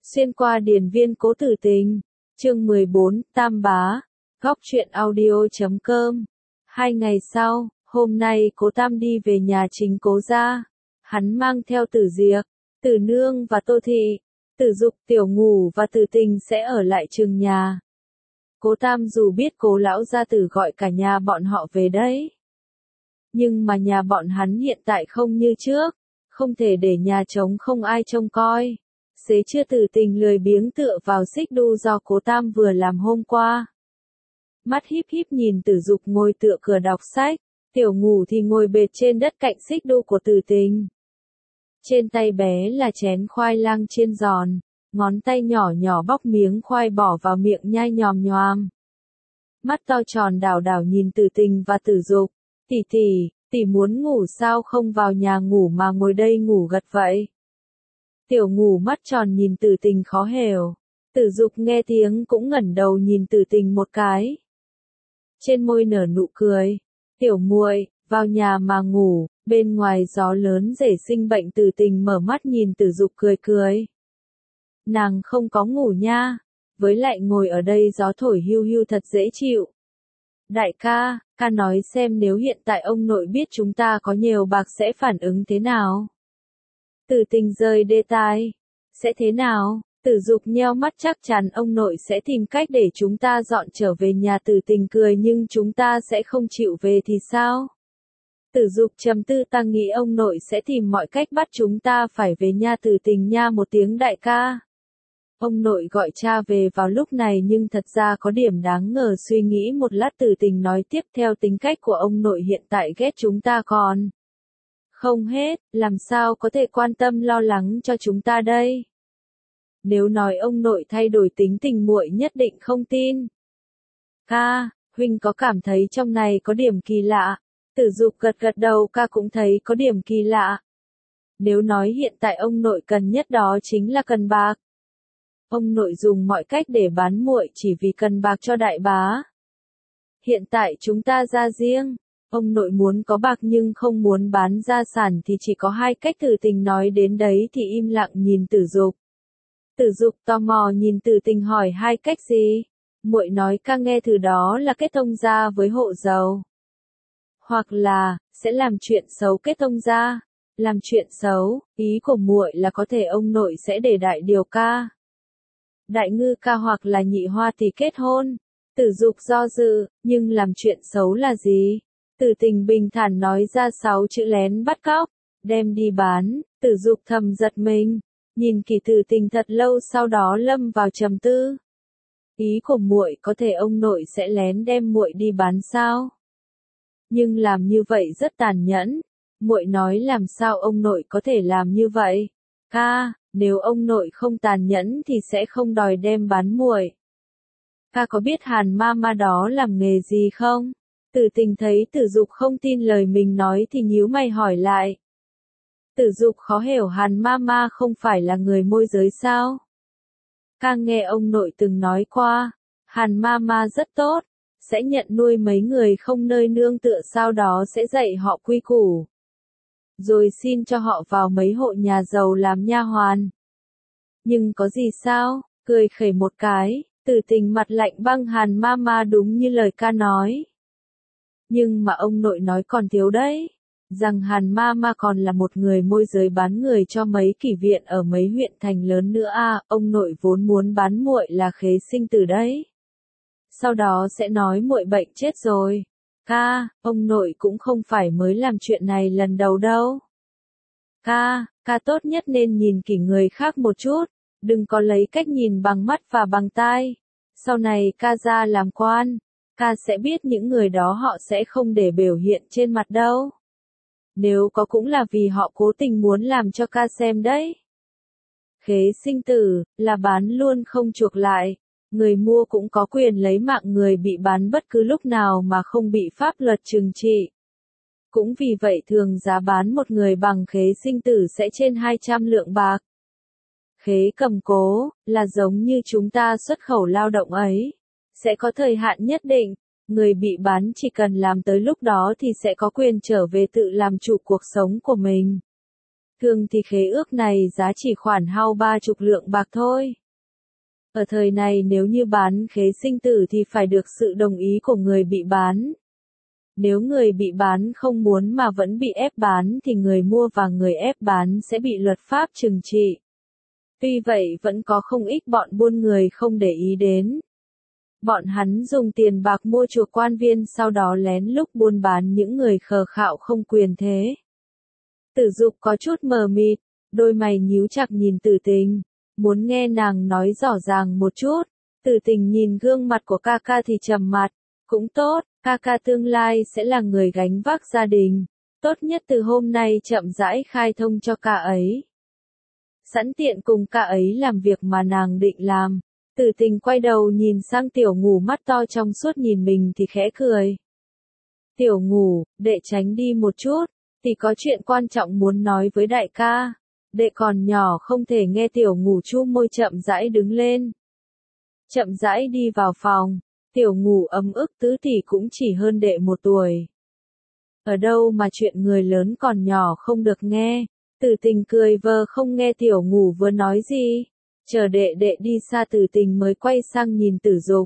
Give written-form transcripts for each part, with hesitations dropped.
Xuyên qua điền viên Cố Tử Tình, chương 14, Tam Bá, góc truyện audio.com. 2 ngày sau, hôm nay Cố Tam đi về nhà chính Cố gia. Hắn mang theo Tử Diệp, Tử Nương và Tô Thị. Tử Dục, Tiểu Ngủ và Tử Tình sẽ ở lại trường nhà. Cố Tam dù biết Cố lão gia tử gọi cả nhà bọn họ về đấy, nhưng mà nhà bọn hắn hiện tại không như trước, không thể để nhà trống không ai trông coi. Xế trưa Tử Tình lười biếng tựa vào xích đu do Cố Tam vừa làm hôm qua. Mắt híp híp nhìn Tử Dục ngồi tựa cửa đọc sách, Tiểu Ngủ thì ngồi bệt trên đất cạnh xích đu của Tử Tình. Trên tay bé là chén khoai lang chiên giòn, ngón tay nhỏ nhỏ bóc miếng khoai bỏ vào miệng nhai nhòm nhòm. Mắt to tròn đảo đảo nhìn Tử Tình và Tử Dục, tỷ muốn ngủ sao không vào nhà ngủ mà ngồi đây ngủ gật vậy? Tiểu Ngủ mắt tròn nhìn Tử Tình khó hiểu. Tử Dục nghe tiếng cũng ngẩng đầu nhìn Tử Tình một cái. Trên môi nở nụ cười. Tiểu muội, vào nhà mà ngủ, bên ngoài gió lớn rể sinh bệnh. Tử Tình mở mắt nhìn Tử Dục cười cười. Nàng không có ngủ nha, với lại ngồi ở đây gió thổi hiu hiu thật dễ chịu. Đại ca, ca nói xem nếu hiện tại ông nội biết chúng ta có nhiều bạc sẽ phản ứng thế nào? Tử Tình rời đề tài. Sẽ thế nào? Tử Dục nheo mắt chắc chắn ông nội sẽ tìm cách để chúng ta dọn trở về nhà. Tử Tình cười nhưng chúng ta sẽ không chịu về thì sao? Tử Dục trầm tư ta nghĩ ông nội sẽ tìm mọi cách bắt chúng ta phải về nhà. Tử Tình nha một tiếng đại ca. Ông nội gọi cha về vào lúc này nhưng thật ra có điểm đáng ngờ. Suy nghĩ một lát Tử Tình nói tiếp theo tính cách của ông nội hiện tại ghét chúng ta còn không hết, làm sao có thể quan tâm lo lắng cho chúng ta đây? Nếu nói ông nội thay đổi tính tình muội nhất định không tin. Ca, huynh có cảm thấy trong này có điểm kỳ lạ? Tử Dục gật gật đầu ca cũng thấy có điểm kỳ lạ. Nếu nói hiện tại ông nội cần nhất đó chính là cần bạc. Ông nội dùng mọi cách để bán muội chỉ vì cần bạc cho đại bá. Hiện tại chúng ta ra riêng. Ông nội muốn có bạc nhưng không muốn bán gia sản thì chỉ có hai cách. Tử Tình nói đến đấy thì im lặng nhìn Tử Dục. Tử Dục tò mò nhìn Tử Tình hỏi hai cách gì? Muội nói ca nghe thử đó là kết thông gia với hộ giàu. Hoặc là, sẽ làm chuyện xấu kết thông gia. Làm chuyện xấu, ý của muội là có thể ông nội sẽ để đại điều ca. Đại ngư ca hoặc là nhị hoa thì kết hôn. Tử Dục do dự, nhưng làm chuyện xấu là gì? Tử Tình bình thản nói ra 6 chữ lén bắt cóc, đem đi bán. Tử Dục thầm giật mình, nhìn kỳ Tử Tình thật lâu sau đó lâm vào trầm tư. Ý của muội có thể ông nội sẽ lén đem muội đi bán sao? Nhưng làm như vậy rất tàn nhẫn. Muội nói làm sao ông nội có thể làm như vậy? Ca, nếu ông nội không tàn nhẫn thì sẽ không đòi đem bán muội. Ca có biết Hàn Mama đó làm nghề gì không? Tử Tình thấy Tử Dục không tin lời mình nói thì nhíu mày hỏi lại. Tử Dục khó hiểu Hàn Mama không phải là người môi giới sao? Ca nghe ông nội từng nói qua, Hàn Mama rất tốt, sẽ nhận nuôi mấy người không nơi nương tựa sau đó sẽ dạy họ quy củ. Rồi xin cho họ vào mấy hộ nhà giàu làm nha hoàn. Nhưng có gì sao? Cười khẩy một cái, Tử Tình mặt lạnh băng Hàn Mama đúng như lời ca nói. Nhưng mà ông nội nói còn thiếu đấy, rằng Hàn Mama còn là một người môi giới bán người cho mấy kỷ viện ở mấy huyện thành lớn nữa à, ông nội vốn muốn bán muội là Khế Sinh Tử đấy. Sau đó sẽ nói muội bệnh chết rồi. Ca, ông nội cũng không phải mới làm chuyện này lần đầu đâu. Ca tốt nhất nên nhìn kỹ người khác một chút, đừng có lấy cách nhìn bằng mắt và bằng tai. Sau này ca ra làm quan, ca sẽ biết những người đó họ sẽ không để biểu hiện trên mặt đâu. Nếu có cũng là vì họ cố tình muốn làm cho ca xem đấy. Khế Sinh Tử, là bán luôn không chuộc lại. Người mua cũng có quyền lấy mạng người bị bán bất cứ lúc nào mà không bị pháp luật trừng trị. Cũng vì vậy thường giá bán một người bằng Khế Sinh Tử sẽ trên 200 lượng bạc. Khế cầm cố, là giống như chúng ta xuất khẩu lao động ấy. Sẽ có thời hạn nhất định, người bị bán chỉ cần làm tới lúc đó thì sẽ có quyền trở về tự làm chủ cuộc sống của mình. Thường thì khế ước này giá chỉ khoảng hao 30 lượng bạc thôi. Ở thời này nếu như bán khế sinh tử thì phải được sự đồng ý của người bị bán. Nếu người bị bán không muốn mà vẫn bị ép bán thì người mua và người ép bán sẽ bị luật pháp trừng trị. Tuy vậy vẫn có không ít bọn buôn người không để ý đến. Bọn hắn dùng tiền bạc mua chuộc quan viên sau đó lén lút buôn bán những người khờ khạo không quyền thế. Tử Dục có chút mờ mịt, đôi mày nhíu chặt nhìn Tử Tình, muốn nghe nàng nói rõ ràng một chút. Tử Tình nhìn gương mặt của ca ca thì trầm mặt, cũng tốt, ca ca tương lai sẽ là người gánh vác gia đình, tốt nhất từ hôm nay chậm rãi khai thông cho ca ấy. Sẵn tiện cùng ca ấy làm việc mà nàng định làm. Tử Tình quay đầu nhìn sang Tiểu Ngủ mắt to trong suốt nhìn mình thì khẽ cười. Tiểu Ngủ, đệ tránh đi một chút, thì có chuyện quan trọng muốn nói với đại ca. Đệ còn nhỏ không thể nghe. Tiểu Ngủ chu môi chậm rãi đứng lên. Chậm rãi đi vào phòng, Tiểu Ngủ ấm ức tứ tỷ cũng chỉ hơn đệ 1 tuổi. Ở đâu mà chuyện người lớn còn nhỏ không được nghe. Tử Tình cười vờ không nghe Tiểu Ngủ vừa nói gì. Chờ đệ đi xa Tử Tình mới quay sang nhìn Tử Dục.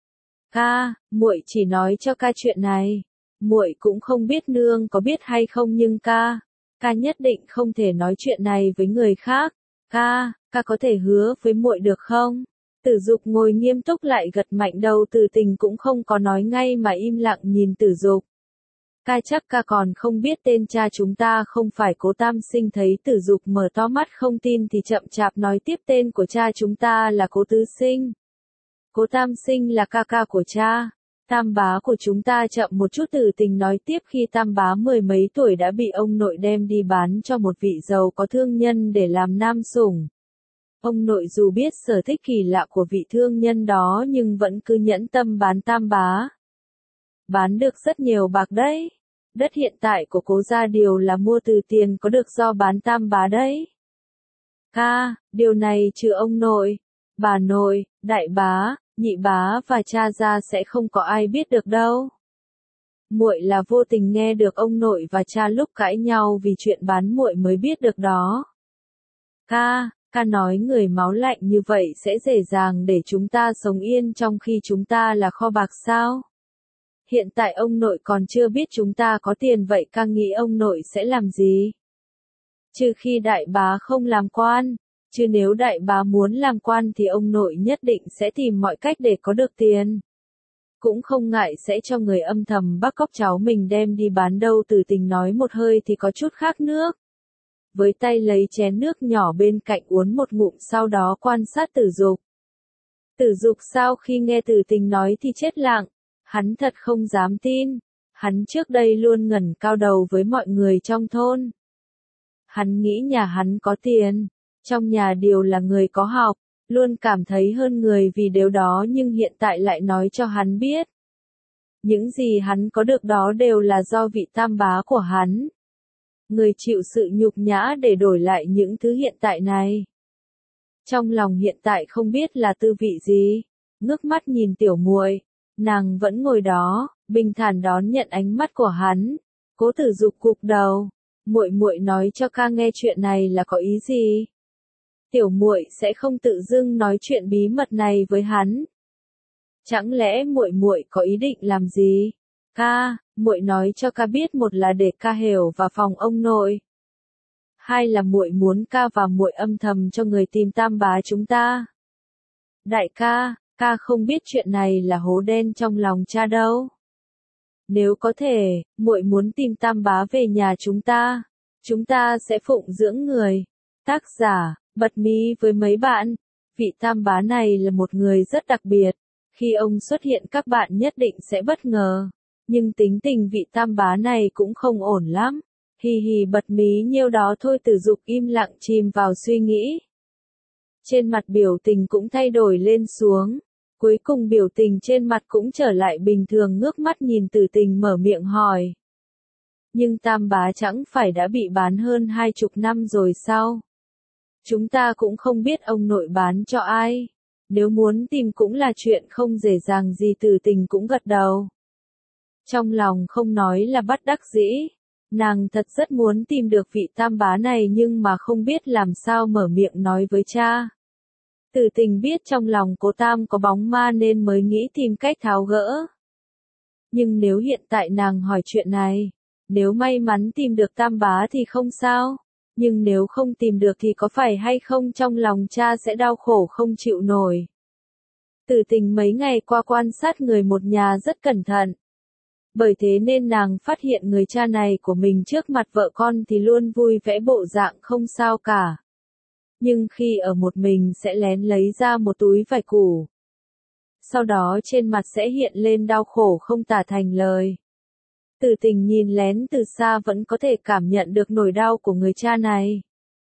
Ca, muội chỉ nói cho ca chuyện này. Muội cũng không biết nương có biết hay không nhưng ca nhất định không thể nói chuyện này với người khác. Ca có thể hứa với muội được không? Tử Dục ngồi nghiêm túc lại gật mạnh đầu. Tử Tình cũng không có nói ngay mà im lặng nhìn Tử Dục. Ca chắc ca còn không biết tên cha chúng ta không phải Cố Tam Sinh. Thấy Tử Dục mở to mắt không tin thì chậm chạp nói tiếp, tên của cha chúng ta là Cố Tứ Sinh. Cố Tam Sinh là ca ca của cha. Tam bá của chúng ta. Chậm một chút Tử Tình nói tiếp, khi Tam bá 10 mấy tuổi đã bị ông nội đem đi bán cho một vị giàu có thương nhân để làm nam sủng. Ông nội dù biết sở thích kỳ lạ của vị thương nhân đó nhưng vẫn cứ nhẫn tâm bán Tam bá. Bán được rất nhiều bạc đấy. Đất hiện tại của Cố gia đều là mua từ tiền có được do bán Tam bá đấy. Ca, điều này trừ ông nội, bà nội, đại bá, nhị bá và cha gia sẽ không có ai biết được đâu. Muội là vô tình nghe được ông nội và cha lúc cãi nhau vì chuyện bán muội mới biết được đó. Ca nói người máu lạnh như vậy sẽ dễ dàng để chúng ta sống yên trong khi chúng ta là kho bạc sao? Hiện tại ông nội còn chưa biết chúng ta có tiền, vậy ca nghĩ ông nội sẽ làm gì? Trừ khi đại bá không làm quan, chứ nếu đại bá muốn làm quan thì ông nội nhất định sẽ tìm mọi cách để có được tiền. Cũng không ngại sẽ cho người âm thầm bắt cóc cháu mình đem đi bán đâu. Tử Tình nói một hơi thì có chút khát nước. Với tay lấy chén nước nhỏ bên cạnh uống một ngụm, sau đó quan sát Tử Dục. Tử Dục sau khi nghe Tử Tình nói thì chết lặng. Hắn thật không dám tin. Hắn trước đây luôn ngẩng cao đầu với mọi người trong thôn. Hắn nghĩ nhà hắn có tiền, trong nhà đều là người có học, luôn cảm thấy hơn người vì điều đó, nhưng hiện tại lại nói cho hắn biết. Những gì hắn có được đó đều là do vị Tam bá của hắn. Người chịu sự nhục nhã để đổi lại những thứ hiện tại này. Trong lòng hiện tại không biết là tư vị gì. Ngước mắt nhìn tiểu muội, nàng vẫn ngồi đó, bình thản đón nhận ánh mắt của hắn. Cố Tử Dục gục đầu, muội nói cho ca nghe chuyện này là có ý gì? Tiểu muội sẽ không tự dưng nói chuyện bí mật này với hắn. Chẳng lẽ muội có ý định làm gì? Ca, muội nói cho ca biết, một là để ca hiểu vào phòng ông nội. Hai là muội muốn ca và muội âm thầm cho người tìm Tam bá chúng ta. Đại ca không biết chuyện này là hố đen trong lòng cha đâu. Nếu có thể, muội muốn tìm Tam bá về nhà chúng ta. Chúng ta sẽ phụng dưỡng người. Tác giả, bật mí với mấy bạn. Vị Tam bá này là một người rất đặc biệt. Khi ông xuất hiện các bạn nhất định sẽ bất ngờ. Nhưng tính tình vị Tam bá này cũng không ổn lắm. Hì hì, bật mí nhiêu đó thôi. Tử Dục im lặng chìm vào suy nghĩ. Trên mặt biểu tình cũng thay đổi lên xuống. Cuối cùng biểu tình trên mặt cũng trở lại bình thường, ngước mắt nhìn Tử Tình mở miệng hỏi. Nhưng Tam bá chẳng phải đã bị bán hơn 20 năm rồi sao? Chúng ta cũng không biết ông nội bán cho ai. Nếu muốn tìm cũng là chuyện không dễ dàng gì. Tử Tình cũng gật đầu. Trong lòng không nói là bất đắc dĩ. Nàng thật rất muốn tìm được vị tam bá này nhưng mà không biết làm sao mở miệng nói với cha. Tử Tình biết trong lòng Cố Tam có bóng ma nên mới nghĩ tìm cách tháo gỡ. Nhưng nếu hiện tại nàng hỏi chuyện này, nếu may mắn tìm được tam bá thì không sao, nhưng nếu không tìm được thì có phải hay không trong lòng cha sẽ đau khổ không chịu nổi. Tử Tình mấy ngày qua quan sát người một nhà rất cẩn thận. Bởi thế nên nàng phát hiện người cha này của mình trước mặt vợ con thì luôn vui vẻ bộ dạng không sao cả. Nhưng khi ở một mình sẽ lén lấy ra một túi vải củ. Sau đó trên mặt sẽ hiện lên đau khổ không tả thành lời. Tử Tình nhìn lén từ xa vẫn có thể cảm nhận được nỗi đau của người cha này.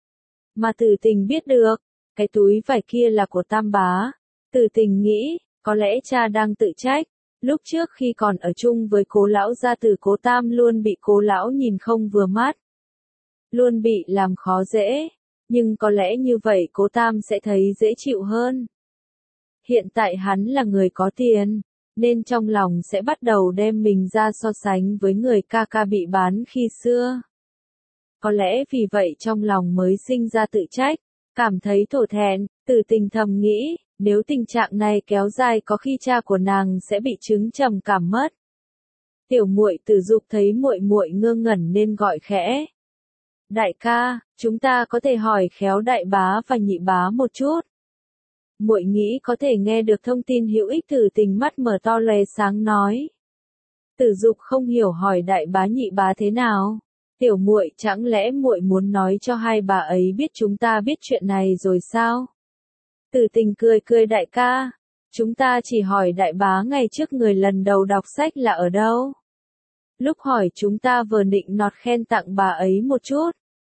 Mà Tử Tình biết được, cái túi vải kia là của tam bá. Tử Tình nghĩ, có lẽ cha đang tự trách. Lúc trước khi còn ở chung với Cố lão gia tử Cố Tam luôn bị Cố lão nhìn không vừa mắt. Luôn bị làm khó dễ. Nhưng có lẽ như vậy Cố Tam sẽ thấy dễ chịu hơn. Hiện tại hắn là người có tiền, nên trong lòng sẽ bắt đầu đem mình ra so sánh với người ca ca bị bán khi xưa. Có lẽ vì vậy trong lòng mới sinh ra tự trách, cảm thấy thổ thẹn. Tử Tình thầm nghĩ, nếu tình trạng này kéo dài có khi cha của nàng sẽ bị chứng trầm cảm mất. Tiểu muội Tử Dục thấy muội muội ngơ ngẩn nên gọi khẽ. Đại ca, chúng ta có thể hỏi khéo đại bá và nhị bá một chút. Muội nghĩ có thể nghe được thông tin hữu ích. Tử Tình mắt mở to lóe sáng nói. Tử Dục không hiểu hỏi đại bá nhị bá thế nào. Tiểu muội chẳng lẽ muội muốn nói cho hai bà ấy biết chúng ta biết chuyện này rồi sao? Tử Tình cười cười đại ca. Chúng ta chỉ hỏi đại bá ngày trước người lần đầu đọc sách là ở đâu. Lúc hỏi chúng ta vừa định nọt khen tặng bà ấy một chút.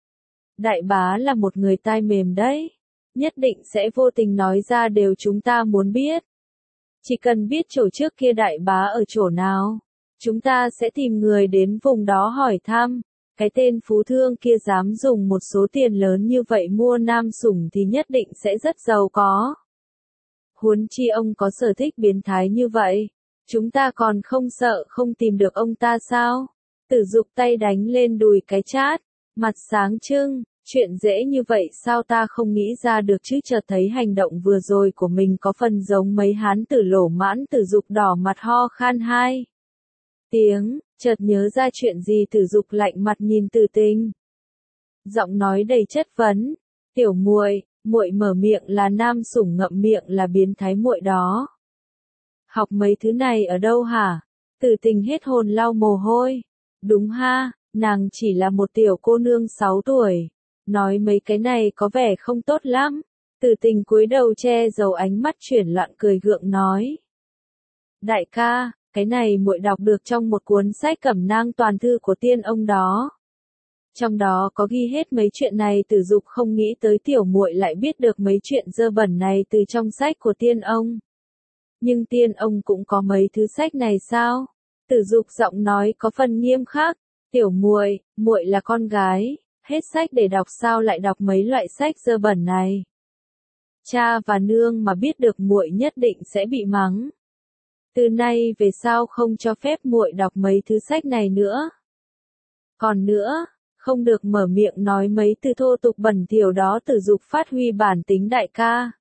Đại bá là một người tai mềm đấy. Nhất định sẽ vô tình nói ra điều chúng ta muốn biết. Chỉ cần biết chỗ trước kia đại bá ở chỗ nào, chúng ta sẽ tìm người đến vùng đó hỏi thăm. Cái tên phú thương kia dám dùng một số tiền lớn như vậy mua nam sủng thì nhất định sẽ rất giàu có. Huống chi ông có sở thích biến thái như vậy, chúng ta còn không sợ không tìm được ông ta sao? Tử Dục tay đánh lên đùi cái chát, mặt sáng trưng. Chuyện dễ như vậy sao ta không nghĩ ra được chứ? Chợt thấy hành động vừa rồi của mình có phần giống mấy hán tử lổ mãn. Tử Dục đỏ mặt ho khan hai tiếng, chợt nhớ ra chuyện gì. Tử Dục lạnh mặt nhìn Tử Tình, giọng nói đầy chất vấn. Tiểu muội, muội mở miệng là nam sủng ngậm miệng là biến thái muội đó. Học mấy thứ này ở đâu hả? Tử Tình hết hồn lau mồ hôi. Đúng ha, nàng chỉ là một tiểu cô nương 6 tuổi. Nói mấy cái này có vẻ không tốt lắm. Tử Tình cúi đầu che giấu ánh mắt chuyển loạn cười gượng nói. Đại ca, cái này muội đọc được trong một cuốn sách Cẩm nang toàn thư của tiên ông đó. Trong đó có ghi hết mấy chuyện này. Tử Dục không nghĩ tới tiểu muội lại biết được mấy chuyện dơ bẩn này từ trong sách của tiên ông. Nhưng tiên ông cũng có mấy thứ sách này sao? Tử Dục giọng nói có phần nghiêm khắc. Tiểu muội, muội là con gái. Hết sách để đọc sao lại đọc mấy loại sách dơ bẩn này. Cha và nương mà biết được muội nhất định sẽ bị mắng. Từ nay về sau không cho phép muội đọc mấy thứ sách này nữa. Còn nữa, không được mở miệng nói mấy từ thô tục bẩn thỉu đó. Tử Dục phát huy bản tính đại ca.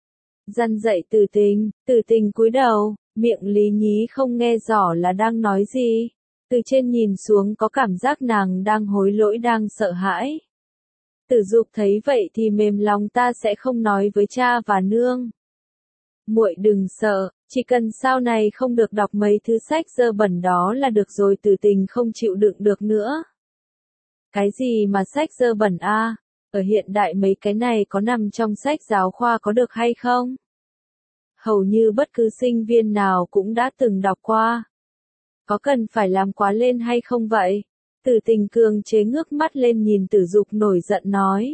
Răn dạy Tử Tình cúi đầu, miệng lý nhí không nghe rõ là đang nói gì. Từ trên nhìn xuống có cảm giác nàng đang hối lỗi đang sợ hãi. Tử Dục thấy vậy thì mềm lòng ta sẽ không nói với cha và nương. Muội đừng sợ, chỉ cần sau này không được đọc mấy thứ sách dơ bẩn đó là được rồi. Tử Tình không chịu đựng được nữa. Cái gì mà sách dơ bẩn a? Ở hiện đại mấy cái này có nằm trong sách giáo khoa có được hay không? Hầu như bất cứ sinh viên nào cũng đã từng đọc qua. Có cần phải làm quá lên hay không vậy? Tử Tình cường chế ngước mắt lên nhìn Tử Dục nổi giận nói.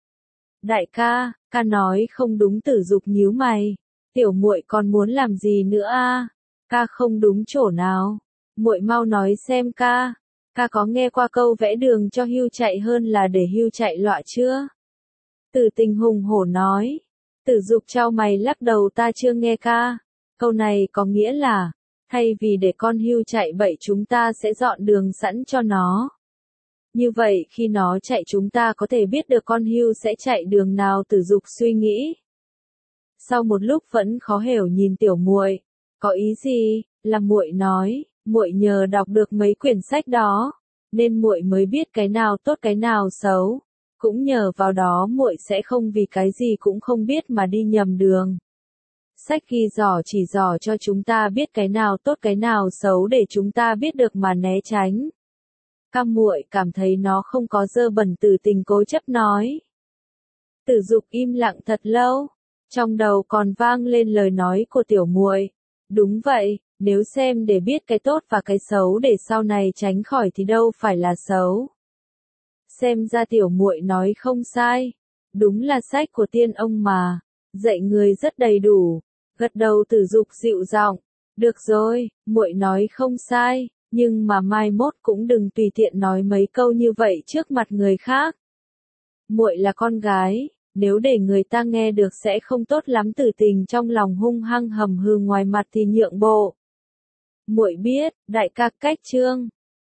Đại ca, ca nói không đúng. Tử Dục nhíu mày. Tiểu muội còn muốn làm gì nữa a? Ca không đúng chỗ nào? Muội mau nói xem ca. Ca có nghe qua câu vẽ đường cho hươu chạy hơn là để hươu chạy lọa chưa? Tử Tình hùng hổ nói. Tử Dục chau mày lắc đầu ta chưa nghe ca. Câu này có nghĩa là, thay vì để con hươu chạy bậy chúng ta sẽ dọn đường sẵn cho nó. Như vậy khi nó chạy chúng ta có thể biết được con hươu sẽ chạy đường nào. Tử Dục suy nghĩ. Sau một lúc vẫn khó hiểu nhìn Tiểu Muội, có ý gì? Là muội nói, muội nhờ đọc được mấy quyển sách đó, nên muội mới biết cái nào tốt cái nào xấu. Cũng nhờ vào đó muội sẽ không vì cái gì cũng không biết mà đi nhầm đường. Sách ghi dò chỉ dò cho chúng ta biết cái nào tốt cái nào xấu để chúng ta biết được mà né tránh. Cam muội cảm thấy nó không có dơ bẩn. Tử Tình cố chấp nói. Tử Dục im lặng thật lâu, trong đầu còn vang lên lời nói của Tiểu Muội. Đúng vậy, nếu xem để biết cái tốt và cái xấu để sau này tránh khỏi thì đâu phải là xấu. Xem ra Tiểu Muội nói không sai, đúng là sách của tiên ông mà, dạy người rất đầy đủ. Gật đầu Tử Dục dịu giọng, được rồi, muội nói không sai, nhưng mà mai mốt cũng đừng tùy tiện nói mấy câu như vậy trước mặt người khác. Muội là con gái, nếu để người ta nghe được sẽ không tốt lắm. Tử Tình trong lòng hung hăng hầm hừ, ngoài mặt thì nhượng bộ. Muội biết, đại ca cách chương